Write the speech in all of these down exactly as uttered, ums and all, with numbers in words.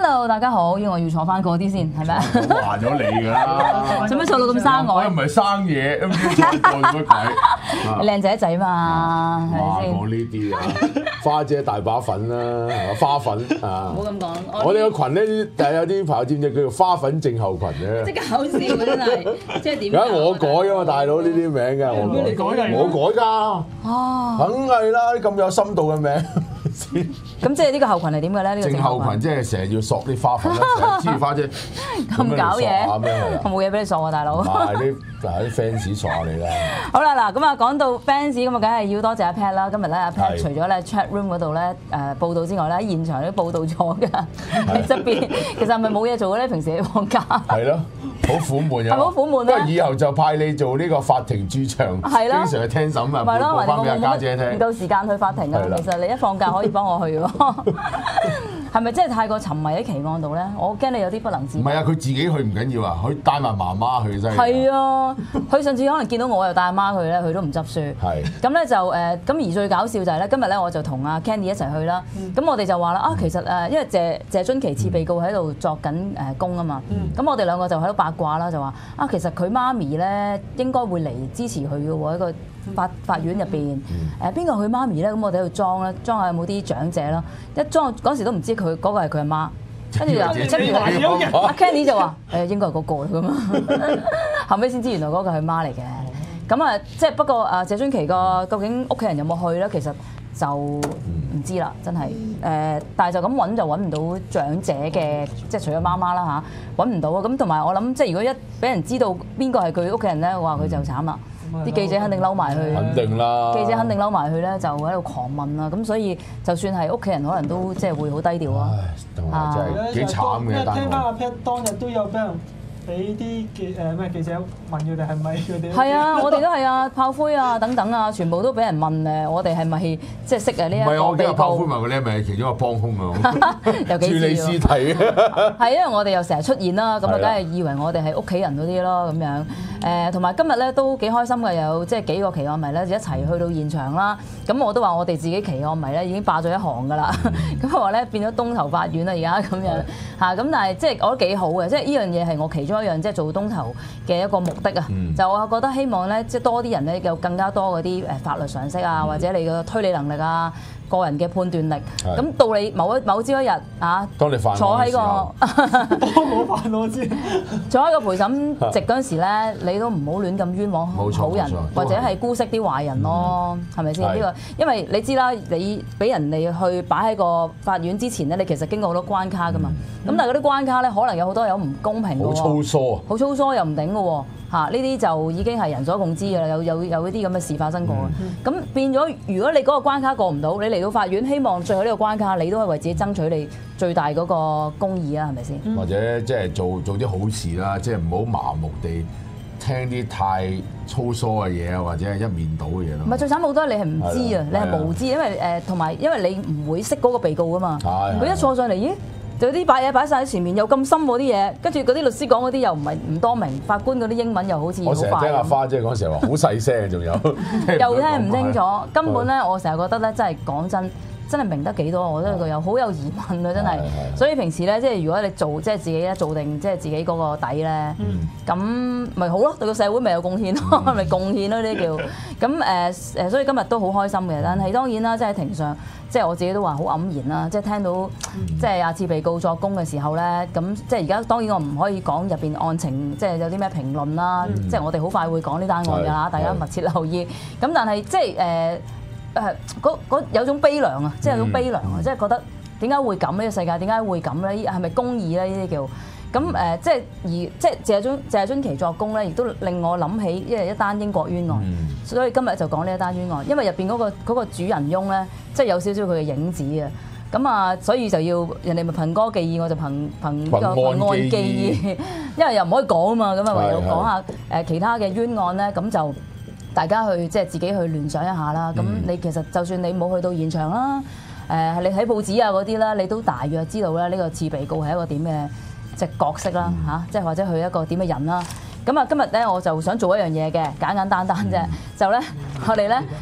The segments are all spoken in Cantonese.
Hello， 大家好，要我要坐翻嗰啲先，係咪啊？ 我話咗你㗎啦， 做咩坐到咁生我？ 我又唔係生嘢，都唔知坐過乜鬼。 靚仔仔嘛，係咪先？ 講呢啲啊，花姐大把粉啦，係嘛？花粉啊！ 唔好咁講， 我哋個群咧，就有啲朋友知唔知叫做花粉症候群嘅？ 即係搞笑真係，即係點？ 梗係我改㗎嘛，大佬呢啲名㗎，我改。 你改㗎？ 我改㗎。 哦， 梗係啦，咁有深度嘅名。 咁即係呢個後群係點嘅咧？呢個症候群即係成日要索啲花粉啦，成日黐住花姐咁搞嘢， 我冇嘢俾你索啊，大佬。 唔係啲係啲 fans 索下你啦。 好啦，嗱咁啊，講到 fans 咁啊，梗係要多謝阿 Pat 啦。今日咧，阿 Pat 除咗咧 chat room 嗰度咧誒報道之外咧，喺現場都報道咗㗎。喺側邊其實係咪冇嘢做嘅咧？平時你放假係咯，好苦悶嘅。 係咪好苦悶咧？ 不過以後就派你做呢個法庭駐場， 係咯， 經常去聽審啊， 係咯， 報翻俾阿家姐聽。 唔夠時間去法庭啊！其實你一放假可以幫我去喎。係咪真係太過沉迷喺奇案度咧？我驚你有啲不能自拔。 唔係啊，佢自己去唔緊要啊，佢帶埋媽媽去真係。 係啊，佢上次可能見到我又帶阿媽去咧，佢都唔執輸。 係。 咁咧就誒，咁而最搞笑就係咧，今日咧我就同阿 Candy 一齊去啦。咁我哋就話啦，啊其實誒，因為謝謝津琪次被告喺度作緊誒工啊嘛。咁我哋兩個就喺度八卦啦，就話啊其實佢媽咪咧應該會嚟支持佢嘅喎，一個法法院入邊。誒邊個佢媽咪咧？咁我哋喺度裝啦，裝下有冇啲長者啦。一裝嗰時都唔知佢嗰個係佢阿媽。跟住就阿 Candy 就話誒應該係嗰個嚟㗎嘛，後尾先知原來嗰個係佢媽嚟嘅。咁啊，即係不過啊，謝津琪個究竟屋企人有冇去咧？其實就唔知啦，真係誒。但係就咁揾就揾唔到長者嘅，即係除咗媽媽啦嚇，揾唔到啊。咁同埋我諗，即係如果一俾人知道邊個係佢屋企人咧，我話佢就慘啦。啲記者肯定嬲埋去， 肯定啦。 記者肯定嬲埋去咧，就喺度狂問啦。咁所以就算係屋企人，可能都即係會好低調啊。 唉，真係幾慘嘅。 聽翻阿 Pat 當日都有俾人俾啲記誒咩記者問佢哋係咪佢哋？ 係啊，我哋都係啊，炮灰啊等等啊，全部都俾人問誒，我哋係咪即係識誒呢一個被告？唔係， 我驚炮灰問佢你係咪其中一個幫兇啊？ 有幾次處理屍體係因為我哋又成日出現啦，咁啊，梗係以為我哋係屋企人嗰啲咯，咁樣誒，同埋今日咧都幾開心嘅，有即係幾個奇案迷咧一齊去到現場啦。咁我都話我哋自己奇案迷咧已經霸咗一行㗎啦。咁我話咧變咗東頭法院啦，而家咁樣嚇。咁但係即係我覺得幾好嘅，即係呢樣嘢係我其中一樣即係做東頭嘅一個目的啊。嗯、就我覺得希望咧，即係多啲人咧有更加多嗰啲誒法律常識啊，或者你嘅推理能力啊。個人嘅判斷力，咁到你某一某朝一日啊， 當你犯坐喺個， 我冇犯我知， 坐喺個陪審席嗰陣時咧，你都唔好亂咁冤枉好人，或者係姑息啲壞人咯，係咪先？呢個因為你知啦，你俾人哋去擺喺個法院之前咧，你其實經過好多關卡噶嘛，咁、嗯、但係嗰啲關卡咧，可能有好多有唔公平嘅喎， 好粗疏啊， 好粗疏又唔頂嘅喎。嚇！呢啲就已經係人所共知嘅啦，有有有呢啲咁嘅事發生過嘅。咁、嗯、變咗，如果你嗰個關卡過唔到，你嚟到法院，希望最後呢個關卡，你都係為自己爭取你最大嗰個公義啊，係咪先？ 或者即係做做啲好事啦，即係唔好麻木地聽啲太粗疏嘅嘢啊，或者係一面倒嘅嘢咯。 唔係最慘好多，你係唔知啊，你係無知，因為誒同埋因為你唔會識嗰個被告噶嘛。佢一坐上嚟，咦？就啲擺嘢擺晒喺前面，又咁深嗰啲嘢，跟住嗰啲律師講嗰啲又唔係唔多明，法官嗰啲英文又好似好快。 我成日聽阿花姐講成日話好細聲，仲有又聽唔清楚，根本咧我成日覺得咧，真係講真，真係明得幾多，我覺得佢有好有疑問啊，真係。所以平時咧，即係如果你做即係自己咧做定即係自己嗰個底咧，咁咪好咯，對個社會咪有貢獻咯，咪貢獻咯呢啲叫。咁誒誒，所以今日都好開心嘅，但係當然啦，即係庭上。即係我自己都話好黯然啦，即係聽到即係阿次被告作供嘅時候咧，咁即係而家當然我唔可以講入邊案情，即係有啲咩評論啦。嗯、即係我哋好快會講呢單案㗎啦，大家密切留意。咁但係即係誒誒嗰有種悲涼啊，即係有種悲涼啊，嗯、即係覺得點解會咁呢個世界？點解會咁咧？係咪公義咧？呢啲叫咁誒、呃，即係而即係謝津謝津琪作供咧，亦都令我諗起因為一單英國冤案，嗯、所以今日就講呢一單冤案，因為入邊嗰個嗰個主人翁咧。即係有少少佢嘅影子啊，咁啊，所以就要人哋咪憑歌寄意，我就憑憑呢個憑案寄意，因為又唔可以講啊嘛，咁啊唯有講下誒其他嘅冤案咧，咁就大家去即係自己去聯想一下啦。咁你其實就算你冇去到現場啦，誒你睇報紙啊嗰啲啦，你都大約知道咧呢個次被告係一個點嘅即係角色啦嚇，即係或者佢一個點嘅人啦。咁啊今日咧我就想做一樣嘢嘅，簡簡單單啫，就咧我哋咧。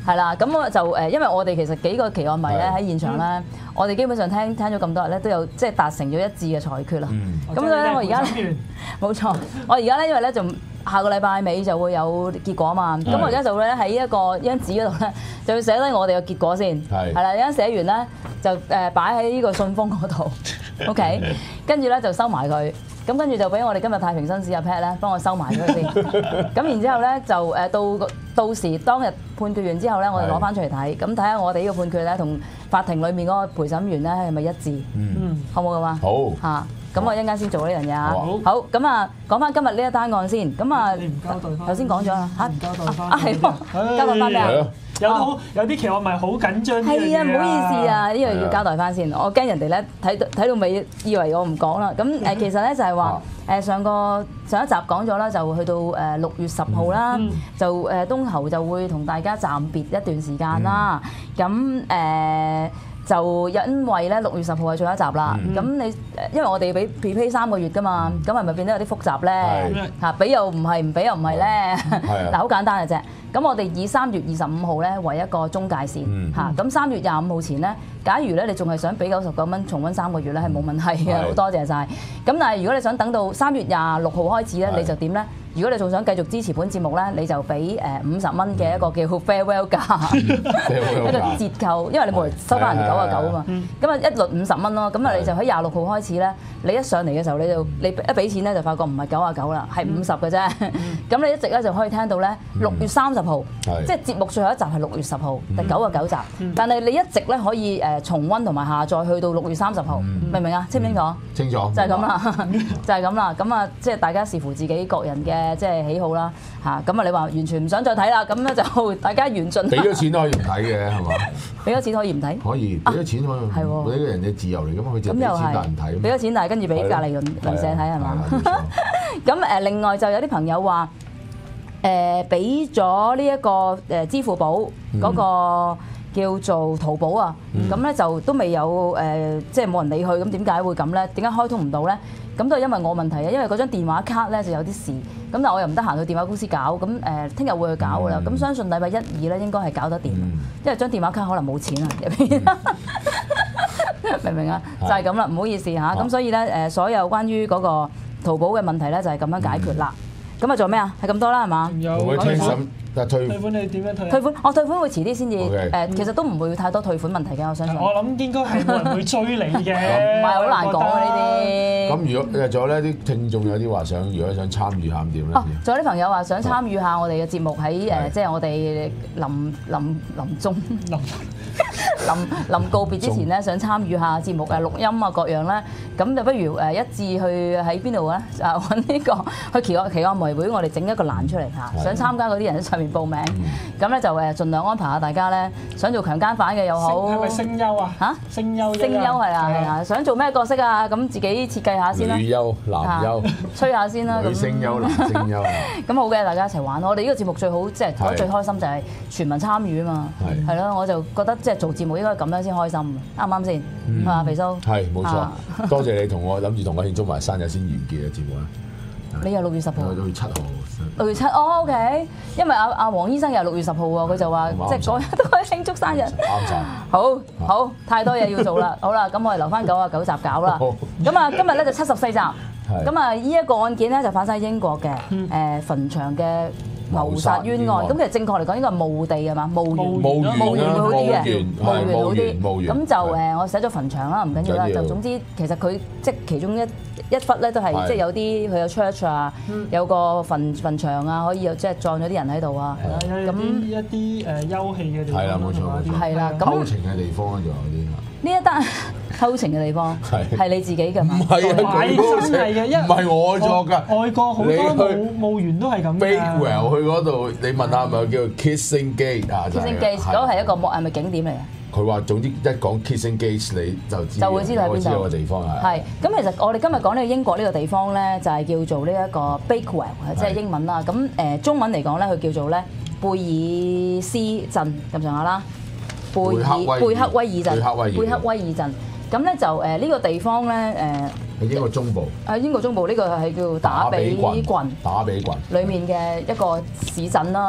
係啦，咁我就誒，因為我哋其實幾個奇案迷咧喺現場咧，我哋基本上聽聽咗咁多日咧，都有即係達成咗一致嘅裁決啦。咁所以咧，我而家冇錯，我而家咧因為咧就下個禮拜尾就會有結果嘛。咁我而家就會咧喺一個張紙嗰度咧，就要寫低我哋嘅結果先。係係啦，一陣寫完咧就誒擺喺呢個信封嗰度。OK， 跟住咧就收埋佢。咁跟住就俾我哋今日太平紳士阿 Pat 咧幫我收埋咗佢先。咁然之後咧就誒到到時當日判決完之後咧，我哋攞翻出嚟睇，咁睇下我哋呢個判決咧同法庭裏面嗰個陪審員咧係咪一致？嗯，好唔好咁啊？ 好嚇，咁我一陣間先做呢樣嘢啊。好，咁啊講翻今日呢一單案先。咁啊， 你唔交代翻？ 頭先講咗啦嚇， 唔交代翻？ 啊係喎，交代翻咩啊？ 有好有啲奇案咪好緊張呢樣嘢啊！ 係啊，唔好意思啊，呢樣要交代翻先。我驚人哋咧睇到睇到尾，以為我唔講啦。咁誒其實咧就係話誒上個上一集講咗啦，就去到誒六月十號啦，就誒東頭就會同大家暫別一段時間啦。咁誒。就因為咧六月十號係最後一集啦，咁你因為我哋要俾 prepay 三個月㗎嘛，咁係咪變得有啲複雜咧？嚇，俾又唔係，唔俾又唔係咧。嗱，好簡單嘅啫。咁我哋以三月二十五號咧為一個中界線嚇，咁三月廿五號前咧，假如咧你仲係想俾九十九蚊重溫三個月咧，係冇問題嘅，好多謝晒。咁但係如果你想等到三月廿六號開始咧，你就點咧？如果你仲想繼續支持本節目咧，你就俾誒五十蚊嘅一個叫 farewell 價，一個折扣，因為你冇嚟收翻人九啊九啊嘛。咁啊一律五十蚊咯。咁啊你就喺廿六號開始咧，你一上嚟嘅時候你就你一俾錢咧就發覺唔係九啊九啦，係五十嘅啫。咁你一直咧就可以聽到咧六月三十號，即係節目最後一集係六月十號，第九啊九集。但係你一直咧可以誒重溫同埋下載去到六月三十號，明唔明啊？清唔清楚？ 清楚。 就係咁啦，就係咁啦。咁啊即係大家視乎自己個人嘅。即係喜好啦嚇，咁啊你話完全唔想再睇啦，咁咧就大家緣盡。 俾咗錢都可以唔睇嘅係嘛？俾咗錢可以唔睇？ 可以，俾咗錢可以。係喎，呢個人嘅自由嚟㗎嘛，佢就俾錢但係唔睇。俾咗錢但係跟住俾隔離鄰鄰舍睇係嘛？咁誒另外就有啲朋友話誒俾咗呢一個誒支付寶嗰個叫做淘寶啊，咁咧就都未有誒，即係冇人理佢，咁點解會咁咧？點解開通唔到咧？咁都係因為我問題啊，因為嗰張電話卡咧就有啲事，咁但係我又唔得閒去電話公司搞，咁誒聽日會去搞㗎啦。咁相信禮拜一二咧應該係搞得掂，因為張電話卡可能冇錢啊入邊，明唔明啊？就係咁啦，唔好意思嚇。咁所以咧誒，所有關於嗰個淘寶嘅問題咧就係咁樣解決啦。咁啊做咩啊？係咁多啦係嘛？ 有聽審，但退退款你點樣退？ 退款，我退款會遲啲先至誒，其實都唔會太多退款問題嘅，我相信。 我諗應該係冇人會追你嘅， 唔係好難講啊呢啲。 咁如果誒仲有呢啲聽眾有啲話想，如果想參與下咁點咧？ 哦，仲有啲朋友話想參與下我哋嘅節目喺誒，即係我哋臨臨臨終臨臨臨告別之前咧，想參與下節目誒錄音啊各樣咧，咁就不如誒一致去喺邊度咧？啊揾呢個去奇案奇案迷會，我哋整一個欄出嚟嚇，想參加嗰啲人喺上面報名，咁咧就誒盡量安排下大家咧，想做強姦犯嘅又好， 係咪聲優啊？嚇，聲優， 聲優係啊係啊，想做咩角色啊？咁自己設計下先啦。 女優、男優， 吹下先啦。 女聲優、男聲優。 咁好嘅，大家一齊玩。我哋呢個節目最好即係覺得最開心就係全民參與啊嘛。係。係咯，我就覺得即係做節目應該咁樣先開心，啱唔啱先？係嘛，肥蘇。 係冇錯，多謝你同我諗住同我慶祝埋生日先完結嘅節目啦。 你又六月十號？ 六月七號。 六月七，哦 OK，因為阿阿黃醫生又六月十號喎，佢就話即係嗰日都可以慶祝生日。啱晒。好，好，太多嘢要做啦。好啦，咁我哋留翻九啊九集搞啦。咁啊，今日咧就七十四集。咁啊，呢一個案件咧就發生喺英國嘅誒墳場嘅謀殺冤案。咁其實正確嚟講應該係墓地係嘛？墓園，墓園會好啲嘅，墓園好啲。咁就誒，我寫咗墳場啦，唔緊要啦。就總之其實佢即係其中一一忽咧都係即係有啲佢有 church 啊，有個墳墳場啊，可以有即係葬咗啲人喺度啊。 咁一啲誒休憩嘅地方。 係啦，冇錯冇錯。 係啦，咁偷情嘅地方仲有啲。 呢一單偷情嘅地方係你自己㗎嘛？ 唔係啊， 真係嘅， 唔係我作㗎。 外國好多墓墓園都係咁㗎。 Bakewell 去嗰度，你問下係咪叫 Kissing Gate 啊 ？Kissing Gate 嗰個係一個係咪景點嚟嘅？ 佢話總之一講 Kissing Gate 你就知就會知道喺邊度個地方係。 係咁，其實我哋今日講呢個英國呢個地方咧，就係叫做呢一個 Bakewell， 即係英文啦。咁誒中文嚟講咧，佢叫做咧貝爾斯鎮咁上下啦。貝爾貝克威爾鎮，貝克威爾鎮。咁咧就誒呢個地方咧誒，喺英國中部。 喺英國中部呢個係叫打比郡， 打比郡。 裡面嘅一個市鎮啦。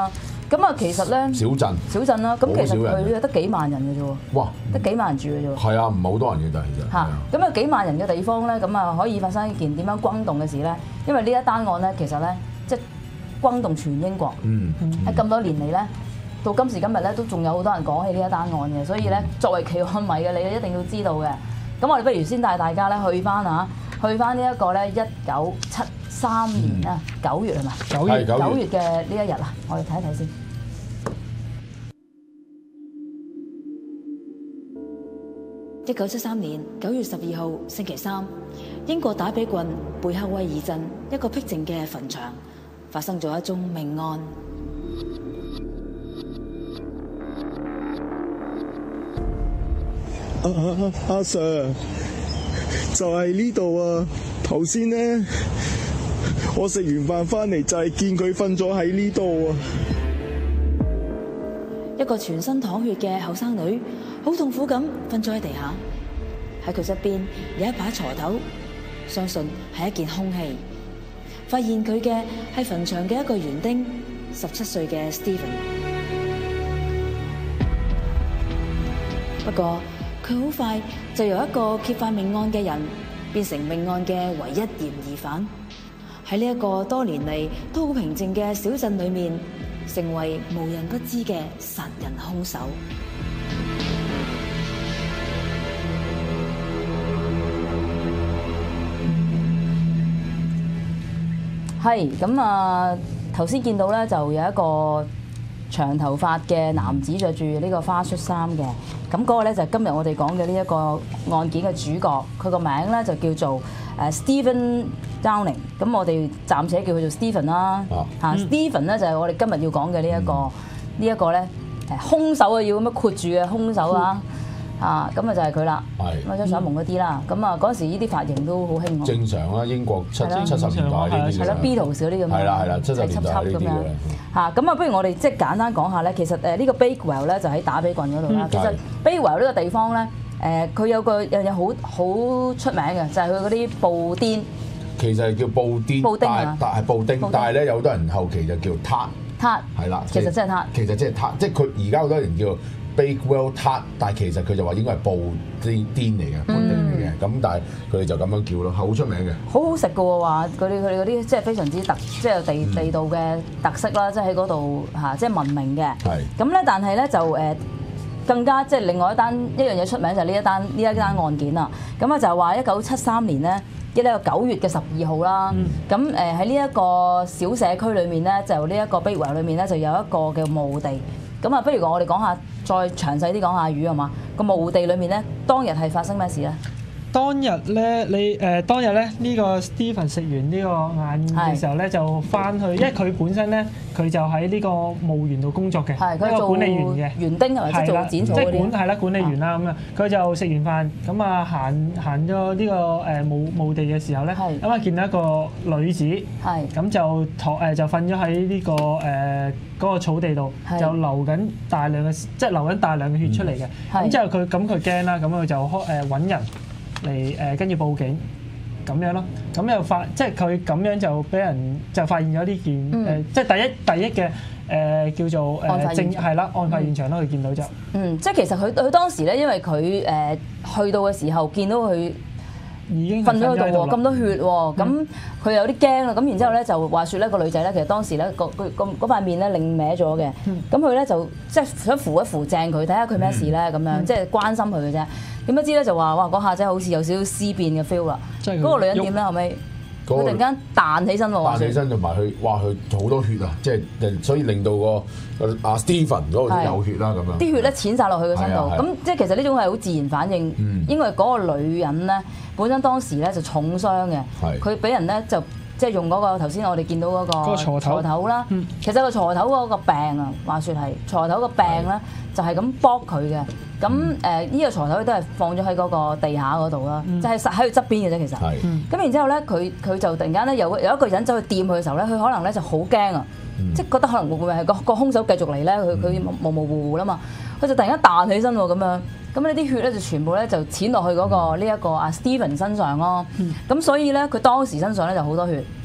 咁啊，其實咧小鎮小鎮啦，咁其實好少人佢得幾萬人嘅啫喎， 哇！ 得幾萬人住嘅啫喎。 係啊，唔係好多人嘅，但係其實嚇，咁啊幾萬人嘅地方咧，咁啊可以發生一件點樣轟動嘅事咧？因為呢一單案咧，其實咧即係轟動全英國。 嗯， 喺咁多年嚟咧，到今時今日咧，都仲有好多人講起呢一單案嘅，所以咧作為奇案迷嘅你，一定要知道嘅。咁我哋不如先帶大家咧去翻啊，去翻呢一個咧一九七三年啊九月係嘛？ 九月九九月嘅呢一日啊，我哋睇一睇先。 一九七三年九月十二號星期三，英國打比郡貝克威爾鎮一個僻靜嘅墳場發生咗一宗命案。 阿阿阿 Sir， 就係呢度啊！頭先呢，我食完飯翻嚟就係見佢瞓咗喺呢度啊！ 一個全身淌血嘅後生女，好痛苦咁瞓咗喺地下。喺佢側邊有一把鋤頭，相信係一件兇器。發現佢嘅係墳場嘅一個園丁，十七歲嘅 Stephen。不過佢好快就由一個揭發命案嘅人，變成命案嘅唯一嫌疑犯。喺呢一個多年嚟都好平靜嘅小鎮裏面，成為無人不知嘅殺人兇手。 係咁啊！頭先見到咧，就有一個長頭髮嘅男子着住呢個花恤衫嘅。咁嗰個咧就係今日我哋講嘅呢一個案件嘅主角。佢個名咧就叫做誒 Stephen Downing。咁我哋暫且叫佢做 Stephen 啦。嚇 Stephen 咧就係我哋今日要講嘅呢一個呢一個咧誒兇手啊，要咁樣括住嘅兇手啊！啊，咁啊就係佢啦，咁啊張相蒙嗰啲啦，咁啊嗰陣時呢啲髮型都好興喎。 正常啦，英國七七十年代呢啲係啦 Beatles 嗰啲咁樣， 係啦係啦，七十年代呢啲嘅。 嚇，咁啊不如我哋即係簡單講下咧，其實誒呢個 Bakewell 咧就喺打比郡嗰度啦。其實 Bakewell 呢個地方咧，誒佢有個樣嘢好好出名嘅，就係佢嗰啲布甸。 其實係叫布甸， 布丁啊， 但係布丁，但係咧有好多人後期就叫撻。 撻係啦， 其實真係撻。 其實即係撻，即係佢而家好多人叫 Bakewell 撻，但係其實佢就話應該係布甸嚟嘅，布丁嚟嘅。咁但係佢哋就咁樣叫咯，係好出名嘅。 好好食嘅喎，話佢哋佢哋嗰啲即係非常之特，即係地地道嘅特色啦，即係喺嗰度嚇，即係聞名嘅。 係。 咁咧，但係咧就誒更加即係另外一單一樣嘢出名就係呢一單呢一單案件啦。咁啊就係話一九七三年咧。一呢個九月嘅十二號啦，咁誒喺呢一個小社區裏面咧，就呢一個 Bakewell 裏面咧，就有一個嘅墓地。咁啊，不如我哋講下，再詳細啲講下魚係嘛？個墓地裏面咧，當日係發生咩事咧？ 當日咧，你誒、呃、當日咧，呢、這個 Stephen 食完呢個晏嘅時候咧，就翻去，因為佢本身咧，佢就喺呢個墓園度工作嘅，一個管理員嘅園丁係咪？即係做剪草嗰啲。 即係管係啦，管理員啦咁啊，佢就食完飯，咁啊行行咗呢個誒墓墓地嘅時候咧，咁啊見到一個女子，咁就躺誒就瞓咗喺呢個誒嗰個草地度，就流緊大量嘅即係流緊大量嘅血出嚟嘅。咁之後佢咁佢驚啦，咁佢就開誒揾人。嚟誒跟住報警咁樣咯，咁又發即係佢咁樣就俾人就發現咗呢件誒、嗯呃，即係第一第一嘅誒、呃、叫做誒證係啦，案發現場啦，佢見到就嗯，即係其實佢佢當時咧，因為佢誒、呃、去到嘅時候見到佢已經瞓咗喺度喎，咁多血喎，咁佢有啲驚啦，咁然之後咧就話説咧個女仔咧，其實當時咧個個個嗰塊面咧擰歪咗嘅，咁佢咧就即係想扶一扶正佢，睇下佢咩事咧咁樣，即係關心佢嘅啫。點不知咧就話哇嗰下真係好似有少少屍變嘅 feel 啦。嗰個女人點咧後尾？佢突然間彈起身喎， 彈起身同埋佢哇佢好多血啊！即係所以令到個阿 Stephen 嗰度有血啦咁樣。啲血咧濺晒落去個身度，咁即係其實呢種係好自然反應，嗯、因為嗰個女人咧本身當時咧就重傷嘅，佢俾人咧就即係用嗰、嗰個頭先我哋見到嗰個鋤頭，頭啦。嗯、其實個鋤頭嗰個病啊，話説係鋤頭個病咧就係咁剝佢嘅。咁誒呢個鋤頭都係放咗喺嗰個地下嗰度啦，嗯、就係實喺佢側邊嘅啫，其實。咁、嗯、然之後咧，佢佢就突然間咧有有一個人走去掂佢嘅時候咧，佢可能咧就好驚啊，嗯、即係覺得可能會唔會係個個兇手繼續嚟咧？佢佢模模糊糊啦嘛，佢就突然間彈起身喎咁樣，咁呢啲血咧就全部咧就濺落去嗰個呢一個阿 Stephen 身上咯。咁、嗯、所以咧佢當時身上咧就好多血。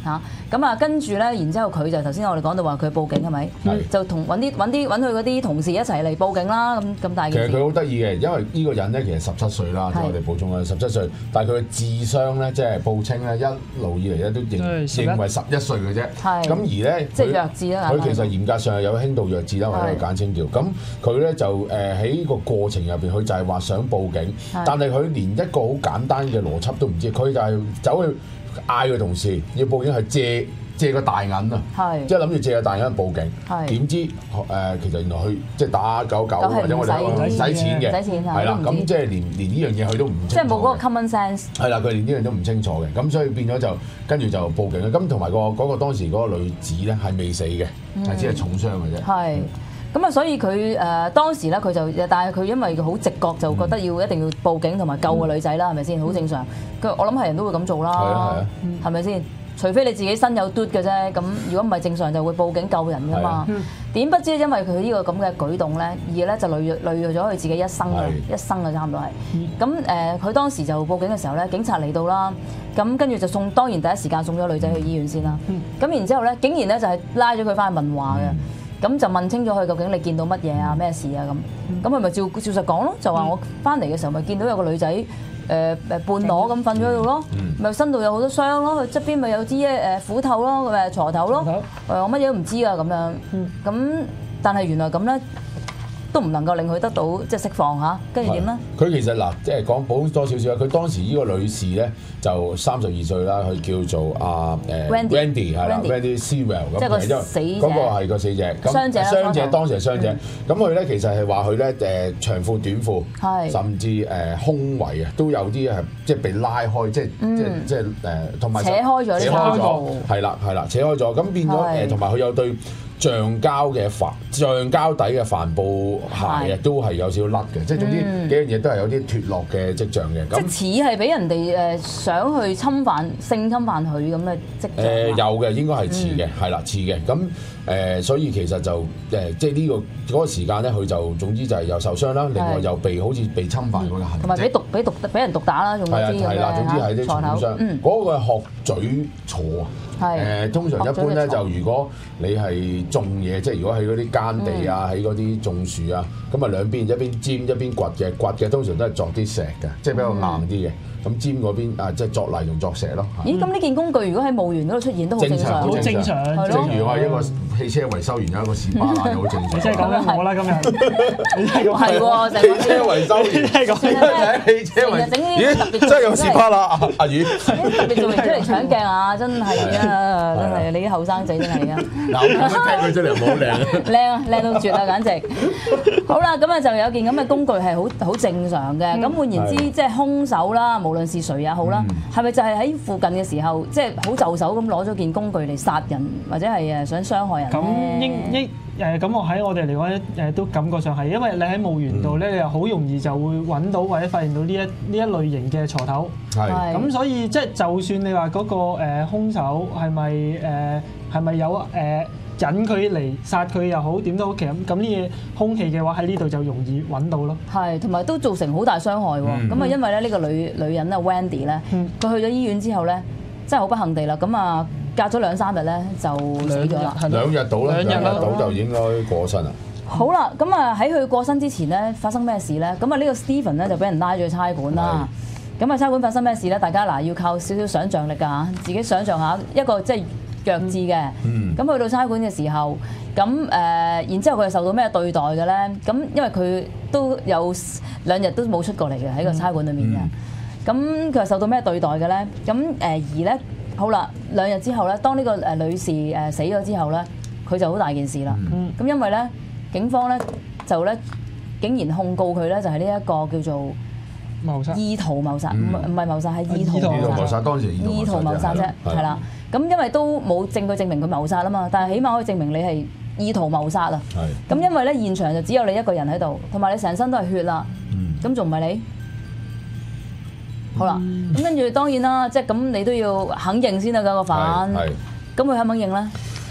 嚇。咁啊，跟住咧，然之後佢就頭先我哋講到話佢報警係咪？就同揾啲揾啲揾佢嗰啲同事一齊嚟報警啦。咁咁大件事。 其實佢好得意嘅，因為呢個人咧其實十七歲啦，即係我哋補充啦，十七歲，但係佢嘅智商咧，即係報稱咧一路以嚟咧都認認為十一歲嘅啫。係。咁而咧， 即係弱智啦。 佢其實嚴格上係有輕度弱智啦，我哋簡稱叫。咁佢咧就誒喺呢個過程入邊，佢就係話想報警，但係佢連一個好簡單嘅邏輯都唔知，佢就係走去嗌個同事要報警，係借借個大銀啊，即係諗住借個大銀報警，點知誒其實原來佢即係打九九或者我哋唔使錢嘅，係啦，咁即係連連呢樣嘢佢都唔即係冇嗰個 common sense， 係啦，佢連呢樣都唔清楚嘅，咁所以變咗就跟住就報警啦。咁同埋個嗰個當時嗰個女子咧係未死嘅，係只係重傷嘅啫。係。 咁啊，所以佢誒、呃、當時咧，佢就但係佢因為好直覺，就覺得要一定要報警同埋救個女仔啦，係咪先？好正常。佢我諗係人都會咁做啦，係咪先？除非你自己身有嘟嘅啫，咁如果唔係正常就會報警救人㗎嘛。點不知因為佢呢個咁嘅舉動咧，而咧就累累咗佢自己一生嘅一生嘅差唔多係。咁誒，佢當時就報警嘅時候咧，警察嚟到啦，咁跟住就送，當然第一時間送咗女仔去醫院先啦。咁然之後咧，竟然咧就係拉咗佢翻去問話嘅。咁就問清楚佢究竟你見到乜嘢啊？咩事啊？咁咁佢咪照照實講咯？就話我翻嚟嘅時候咪見到有個女仔誒誒半裸咁瞓咗喺度咯，咪身度有好多傷咯，佢側邊咪有支誒斧頭咯，誒鋤頭咯，誒我乜嘢都唔知啊咁樣。咁但係原來咁咧都唔能夠令佢得到即係釋放嚇，跟住點咧？ 佢其實嗱，即係講補多少少啦。佢當時呢個女士咧就三十二歲啦，佢叫做阿誒 Wendy 係啦 ，Wendy Sewell 咁， 即係個死者， 嗰個係個死者。 傷者傷者當時係傷者。咁佢咧其實係話佢咧誒長褲短褲，甚至誒胸圍啊都有啲係即係被拉開，即係即係即係誒同埋扯開咗， 扯開咗，係啦係啦，扯開咗。咁變咗誒，同埋佢有對橡膠嘅帆橡膠底嘅帆布鞋啊，都係有少少甩嘅，即係總之幾樣嘢都係有啲脫落嘅跡象嘅。咁似係俾人哋誒想去侵犯、性侵犯佢咁嘅跡象。誒有嘅，應該係似嘅，係啦似嘅。咁誒，所以其實就誒，即係呢個嗰個時間咧，佢就總之就係又受傷啦，另外又被好似被侵犯嗰個痕跡， 同埋俾毒俾毒俾人毒打啦，仲有啲係啦，總之係啲重傷。嗰個係鶴嘴鋤啊。誒通常一般咧就如果你係種嘢，即係如果喺嗰啲耕地啊，喺嗰啲種樹啊，咁啊兩邊一邊尖一邊掘嘅，掘嘅通常都係作啲石嘅，即係比較硬啲嘅。咁尖嗰邊啊，即係作泥同作石咯。 咦？咁呢件工具如果喺墓園嗰度出現都好正常， 好正常。 正如話一個汽車維修員有一個士巴拿好正常。 你真係講緊我啦，今日。 係喎， 汽車維修員。真係講緊汽車維。整啲特別真係有士巴拿阿宇。 特別做嚟出嚟搶鏡啊！真係啊，真係你啲後生仔真係啊。 嗱，我咁樣聽佢出嚟好靚。 靚啊，靚到絕啊，簡直。好啦，咁啊就有件咁嘅工具係好好正常嘅。咁換言之，即係兇手啦，無論是誰也好啦，係咪就係喺附近嘅時候，即係好就手咁攞咗件工具嚟殺人，或者係誒想傷害人咧？ 咁應應誒咁我喺我哋嚟講誒都感覺上係，因為你喺墓園度咧，你又好容易就會揾到或者發現到呢一呢一類型嘅鋤頭。係。咁所以即係就算你話嗰個誒兇手係咪誒係咪有誒引佢嚟殺佢又好，點都好，其實咁呢嘢兇器嘅話喺呢度就容易揾到咯。 係，同埋都造成好大傷害喎。咁啊、嗯，因為咧呢個女女人咧 Wendy 咧，佢、嗯、去咗醫院之後咧，真係好不幸地啦。咁啊，隔咗兩三日咧就死咗啦。 兩日到啦，兩日到就應該過身啦。 好啦，咁啊喺佢過身之前咧，發生咩事咧？咁啊呢個 Stephen 咧就俾人拉咗去差館啦。咁啊差館發生咩事咧？大家嗱要靠少少想像力㗎嚇，自己想像下一個即係弱智嘅，咁、嗯、去到差館嘅時候，咁誒、呃，然之後佢又受到咩對待嘅咧？咁因為佢都有兩日都冇出過嚟嘅喺個差館裏面嘅，咁佢又受到咩對待嘅咧？咁誒、呃、而咧，好啦，兩日之後咧，當呢個誒女士誒死咗之後咧，佢就好大件事啦。咁、嗯、因為咧，警方咧就咧竟然控告佢咧，就係呢一個叫做謀殺意圖謀殺，唔唔係謀殺係意圖謀殺，當時意圖謀殺啫，係啦。咁因為都冇證據證明佢謀殺啊嘛，但係起碼可以證明你係意圖謀殺啊。咁因為咧現場就只有你一個人喺度，同埋你成身都係血啦。咁仲唔係你？好啦，咁跟住當然啦，即係咁你都要肯認先得㗎個犯。咁佢肯唔肯認咧？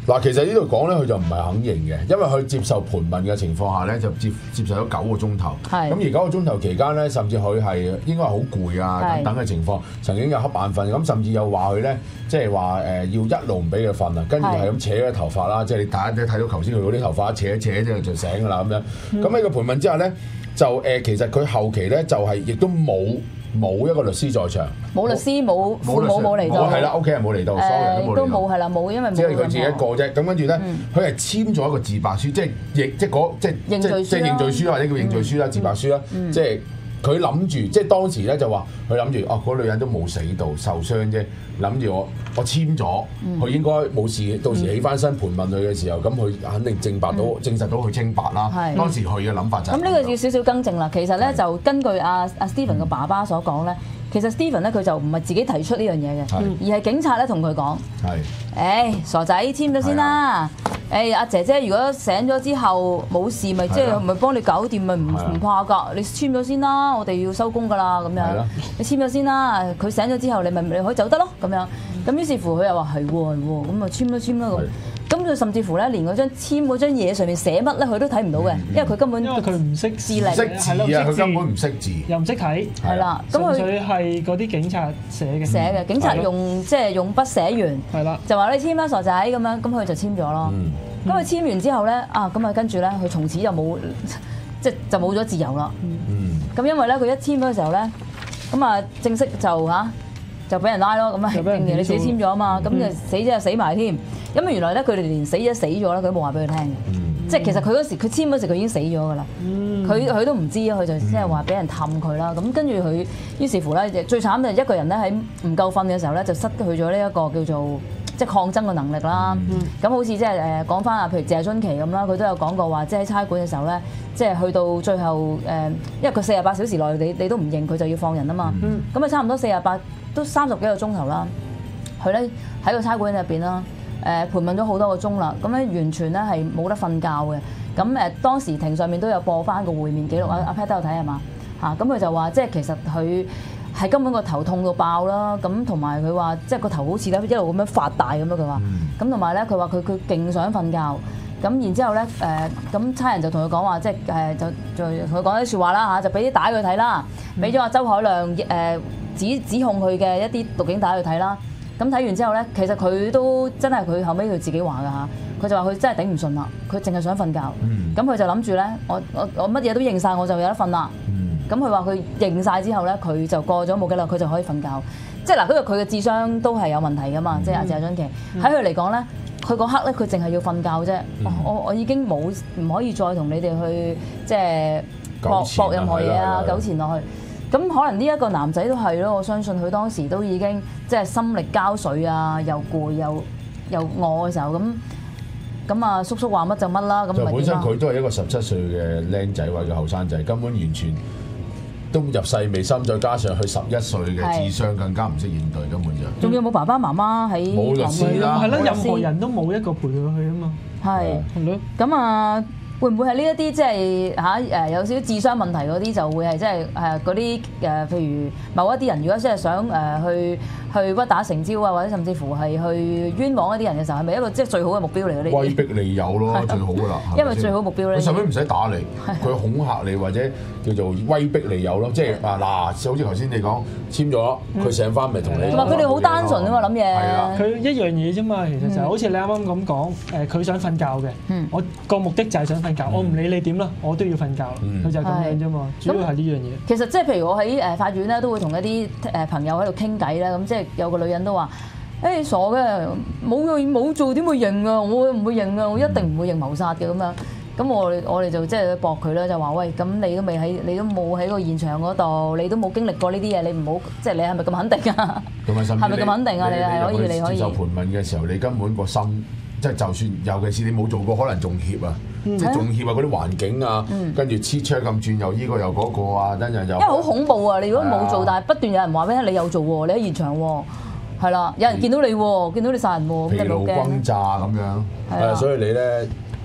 嗱，其實呢度講咧，佢就唔係肯認嘅，因為佢接受盤問嘅情況下咧，就接接受咗九個鐘頭。係。咁而九個鐘頭期間咧，甚至佢係應該係好攰啊等等嘅情況，曾經有瞌眼瞓，咁甚至又話佢咧，即係話誒要一路唔俾佢瞓啊，跟住係咁扯佢頭髮啦，即係你大家睇到頭先佢嗰啲頭髮一扯一扯之後就醒㗎啦咁樣。咁喺個盤問之下咧，就誒其實佢後期咧就係亦都冇。冇一個律師在場， 冇律師冇父母冇嚟到， 係啦，屋企人冇嚟到，所有人都冇係啦，冇因為只係佢自己一個啫。咁跟住咧，佢係簽咗一個自白書，即係認即係嗰即係即係即係認罪書或者叫認罪書啦、自白書啦，即係佢諗住，即係當時咧就話佢諗住，哦嗰女人都冇死到受傷啫，諗住我我簽咗，佢應該冇事，到時起翻身盤問佢嘅時候，咁佢肯定證白到證實到佢清白啦。當時佢嘅諗法就係咁。呢個要少少更正啦。其實咧就根據阿阿 Stephen 嘅爸爸所講咧。其實 Stephen 咧佢就唔係自己提出呢樣嘢嘅，而係警察咧同佢講：誒傻仔簽咗先啦！誒阿姐姐如果醒咗之後冇事，咪即係咪幫你搞掂，咪唔唔怕㗎？你簽咗先啦，我哋要收工㗎啦咁樣。你簽咗先啦，佢醒咗之後，你咪你可以走得咯咁樣。咁於是乎佢又話係喎係喎，咁啊簽都簽啦咁。咁佢甚至乎咧，連嗰張簽嗰張嘢上面寫乜咧，佢都睇唔到嘅，因為佢根本因為佢唔識字力， 識字啊，佢根本唔識字， 又唔識睇， 係啦。咁佢純粹係嗰啲警察寫嘅， 寫嘅警察用即係用筆寫完，係啦，就話你簽啦傻仔咁樣，咁佢就簽咗咯。咁佢簽完之後咧，啊咁啊跟住咧，佢從此就冇即係就冇咗自由啦。咁因為咧，佢一簽嗰時候咧，咁啊正式就嚇。就俾人拉咯，咁啊，正如你自己簽咗啊嘛，咁就死咗就死埋添。咁啊原來咧，佢哋連死咗死咗咧，佢都冇話俾佢聽嘅。即係其實佢嗰時佢簽嗰時佢已經死咗㗎啦。佢佢都唔知，佢就即係話俾人氹佢啦。咁跟住佢於是乎咧，最慘就係一個人咧喺唔夠瞓嘅時候咧，就失去咗呢一個叫做即係抗爭嘅能力啦。咁好似即係誒講翻啊，譬如謝津琪咁啦，佢都有講過話，即係喺差館嘅時候咧，即係去到最後誒，因為佢四十八小時內你你都唔認佢就要放人啊嘛。咁啊差唔多四十八。都三十幾個鐘頭啦，佢咧喺個差館入邊啦，誒盤問咗好多個鐘啦，咁咧完全咧係冇得瞓覺嘅。咁誒當時庭上面都有播翻個會面記錄，阿阿 Pat 都有睇係嘛嚇？咁佢就話即係其實佢係根本個頭痛到爆啦，咁同埋佢話即係個頭好似咧一路咁樣發大咁樣佢話，咁同埋咧佢話佢佢勁想瞓覺，咁然之後咧誒咁差人就同佢講話，即係誒就就同佢講啲説話啦嚇，就俾啲帶佢睇啦，俾咗阿周凱亮誒。呃指指控佢嘅一啲錄影帶去睇啦，咁睇完之後咧，其實佢都真係佢後尾佢自己話㗎嚇，佢就話佢真係頂唔順啦，佢淨係想瞓覺，咁佢、嗯、就諗住咧，我我我乜嘢都認晒，我就有得瞓啦。咁佢話佢認晒之後咧，佢就過咗冇幾耐，佢就可以瞓覺。即係嗱，因為佢嘅智商都係有問題㗎嘛，嗯、即係阿謝津琪喺佢嚟講咧，佢嗰刻咧佢淨係要瞓覺啫、嗯，我我已經冇唔可以再同你哋去即係搏搏任何嘢啊，糾纏落去。咁可能呢一個男仔都係咯，我相信佢當時都已經即係心力交瘁啊，又攰又又餓嘅時候，咁咁啊叔叔話乜就乜啦。咁就本身佢都係一個十七歲嘅僆仔或者後生仔，根本完全都入世未深，再加上佢十一歲嘅智商更加唔識應對，根本就仲有冇爸爸媽媽喺？ 冇律師啦， 係咯，任何人都冇一個陪佢去啊嘛。 係，係咯。咁啊。會唔會係呢一啲即係嚇誒有少少智商問題嗰啲就會係即係誒嗰啲誒譬如某一啲人如果真係想誒去去屈打成招啊，或者甚至乎係去冤枉一啲人嘅時候，係咪一個即係最好嘅目標嚟嘅呢？ 威逼利誘咯，最好噶啦。 因為最好目標咧， 佢使乜唔使打你？佢恐嚇你或者叫做威逼利誘咯，即係啊嗱，好似頭先你講簽咗，佢醒翻咪同你。同埋佢哋好單純啊嘛，諗嘢。 係啊， 佢一樣嘢啫嘛，其實就係好似你啱啱咁講，誒佢想瞓覺嘅，我個目的就係想瞓覺，我唔理你點啦，我都要瞓覺，佢就係咁樣啫嘛，主要係呢樣嘢。 其實即係譬如我喺誒法院咧，都會同一啲誒朋友喺度傾偈咧，咁即係有個女人都話：誒傻嘅，冇冇做點會認啊？我唔會認啊，我一定唔會認謀殺嘅咁樣。咁我哋我哋就即係駁佢啦，就話喂，咁你都未喺，你都冇喺個現場嗰度，你都冇經歷過呢啲嘢，你唔好即係你係咪咁肯定啊？係咪咁肯定啊？你係可以你可以接受盤問嘅時候，你根本個心即係就算，尤其是你冇做過，可能仲怯啊，即係仲怯啊嗰啲環境啊，跟住黐車咁轉又依個又嗰個啊，跟住又因為好恐怖啊！你如果冇做，但係不斷有人話俾你聽，你有做喎，你喺現場喎，係啦，有人見到你喎，見到你殺人喎， 疲勞轟炸咁樣，係啊，所以你咧。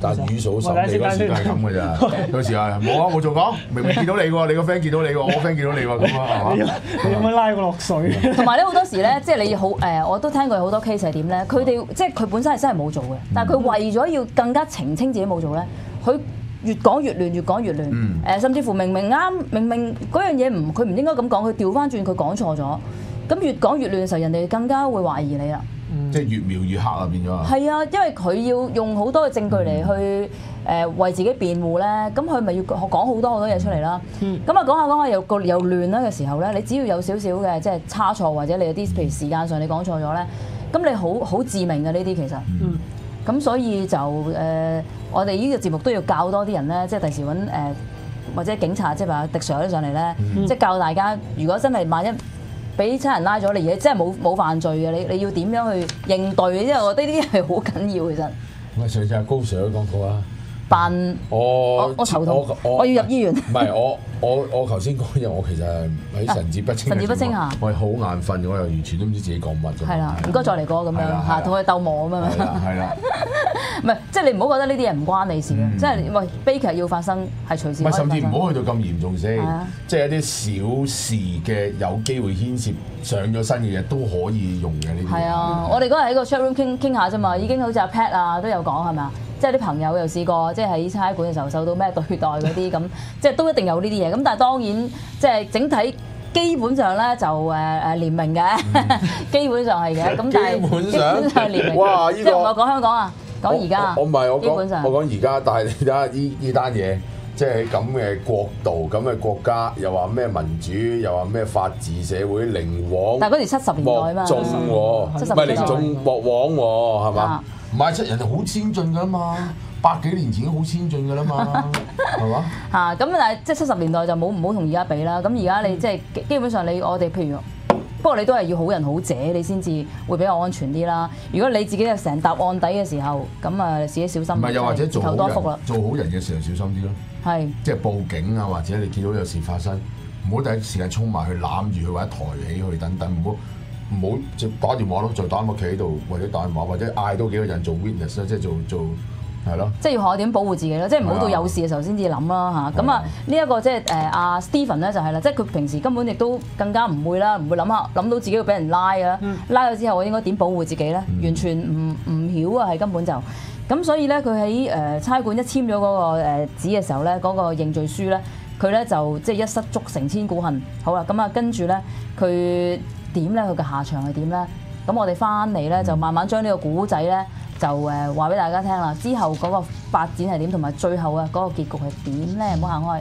但係語數手你嗰時都係咁嘅咋，有時係冇啊冇做講，明明見到你喎，你個 friend 見到你喎，我 friend 見到你喎，咁啊係嘛？ 你有冇拉我落水？ 同埋咧好多時咧，即係你好誒，我都聽過好多 case 係點咧，佢哋即係佢本身係真係冇做嘅，但係佢為咗要更加澄清自己冇做咧，佢越講越亂，越講越亂。誒、嗯，甚至乎明明啱，明明嗰樣嘢唔，佢唔應該咁講，佢調翻轉，佢講錯咗。咁越講越亂嘅時候，人哋更加會懷疑你啦。 嗯、即係越描越黑啊，變咗。 係啊，因為佢要用好多嘅證據嚟去誒為自己辯護咧，咁佢咪要講好多好多嘢出嚟啦。咁啊講下講下又個又亂啦嘅時候咧，你只要有少少嘅即係差錯，或者你有啲譬如時間上你講錯咗咧，咁你好好致命嘅呢啲其實。嗯咁所以就誒、呃，我哋呢個節目都要教多啲人咧，即係第時揾誒或者警察，即係話迪 Sir 上嚟咧，嗯、即係教大家，如果真係萬一俾親人拉咗你，而真係冇冇犯罪嘅，你你要點樣去應對？因為我覺得呢啲係好緊要其實。 咪上次阿高 Sir 都講過啊。 扮我我頭痛，我，我要入醫院。唔係我我我頭先講嘢，我其實喺神志不清。 神志不清嚇。 我係好眼瞓，我又完全都唔知自己講乜咁。 係啦，唔該再嚟過咁樣嚇，同佢鬥磨咁樣。 係啦係啦。 唔係，即係你唔好覺得呢啲嘢唔關你事嘅，即係喂悲劇要發生係隨時。 唔係，甚至唔好去到咁嚴重先，即係一啲小事嘅有機會牽涉上咗身嘅嘢都可以用嘅呢啲。 係啊，我哋嗰日喺個 chat room 傾傾下啫嘛，已經好似阿 Pat 啊都有講係咪啊？即係啲朋友又試過，即係喺差館嘅時候受到咩對待嗰啲咁，即係都一定有呢啲嘢。咁但係當然，即係整體基本上咧就誒誒廉明嘅，基本上係嘅。咁但係基本上係廉明。 哇！呢個即係唔係講香港啊，講而家。 我唔係我基本上講我講而家，但係你睇下呢呢單嘢，即係咁嘅國度、咁嘅國家，又話咩民主，又話咩法治社會，寧枉。 但係嗰時七十年代啊嘛。 莫縱喎，唔係寧縱莫枉喎，係嘛？唔係，人哋好先進㗎嘛，百幾年前已經好先進㗎啦嘛，係嘛？ 嚇咁但係即係七十年代就冇唔好同而家比啦。咁而家你即係基本上你我哋譬如，不過你都係要好人好姐，你先至會比較安全啲啦。如果你自己係成沓案底嘅時候，咁啊自己小心。 唔係又或者做好人， 多福啦， 做好人嘅時候小心啲咯。係是，即係報警啊，或者你見到有事發生，唔好第一時間衝埋去攬住佢或者抬起佢等等，唔好。唔好即打電話咯，再打電話企喺度，或者打電話，或者嗌多幾個人做 witness 啦，即係做做係咯。即係要學點保護自己咯，即係唔好到有事嘅時候先至諗啦嚇。咁啊呢一個即係誒阿 Stephen 咧就係啦，即係佢平時根本亦都更加唔會啦，唔會諗下諗到自己會俾人拉啊，嗯、拉咗之後我應該點保護自己咧？嗯、完全唔唔曉啊，係根本就咁，所以咧佢喺誒差館一簽咗嗰個誒紙嘅時候咧，嗰、嗰個認罪書咧，佢咧就即係一失足成千古恨。好啦，咁啊跟住咧佢。點咧？佢嘅下場係點咧？咁我哋翻嚟咧就慢慢將呢個古仔咧就誒話俾大家聽啦。之後嗰個發展係點，同埋最後啊嗰個結局係點咧？唔好行開。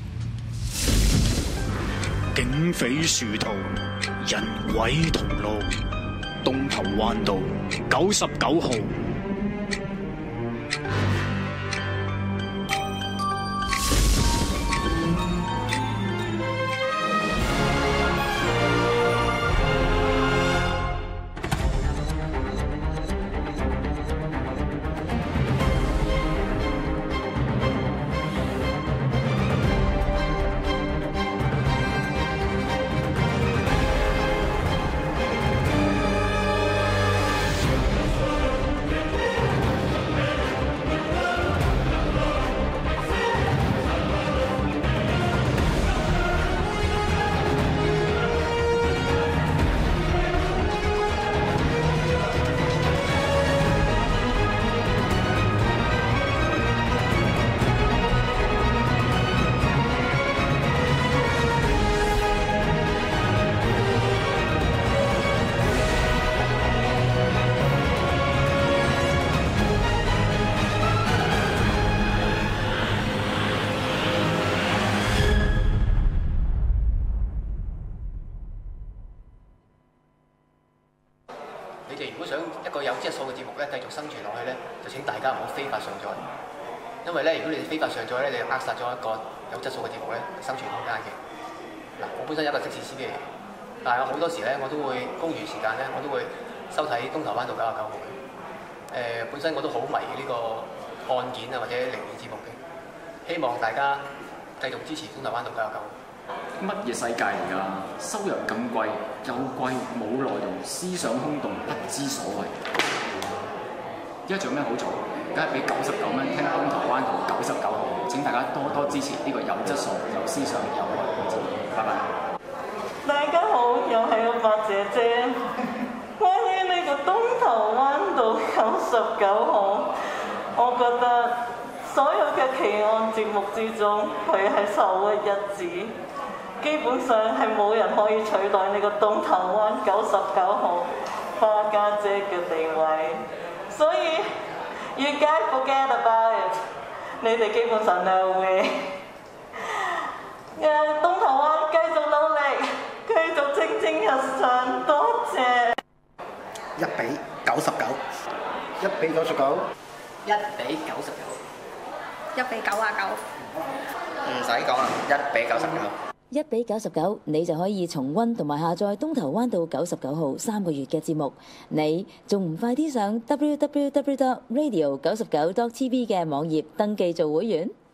警匪殊途，人鬼同路，東頭灣道九十九號。 因為咧，如果你非法上載咧，你就扼殺咗一個有質素嘅節目咧生存空間嘅。嗱，我本身有一個的士司機嚟，但係好多時咧，我都會公餘時間咧，我都會收睇東頭灣道九十九號嘅。誒、呃，本身我都好迷呢個案件啊或者靈異節目嘅，希望大家繼續支持東頭灣道九十九號。 乜嘢世界嚟㗎？收入咁貴，又貴冇內容，思想空洞，不知所謂。 而家仲有咩好做？梗係俾九十九蚊聽東台灣道九十九號。請大家多多支持呢個有質素、有思想、有愛嘅節目。拜拜。 大家好，又係我白姐姐。關於呢個東台灣道九十九號，我覺得所有嘅奇案節目之中，佢係首屈一指。基本上係冇人可以取代呢個東台灣九十九號花家姐嘅地位，所以 you guys forget about it， 你哋基本上 no way。誒，東台灣繼續努力，繼續蒸蒸日上，多謝。 一比九十九，一比九十九， 一比九十九， 一比九啊九， 唔使講啦，一比九十九。 一比九十九，你就可以重溫同埋下載東台灣道九十九號三個月嘅節目。你仲唔快啲上 w w w dot radio 九十九 dot t v 嘅網頁登記做會員？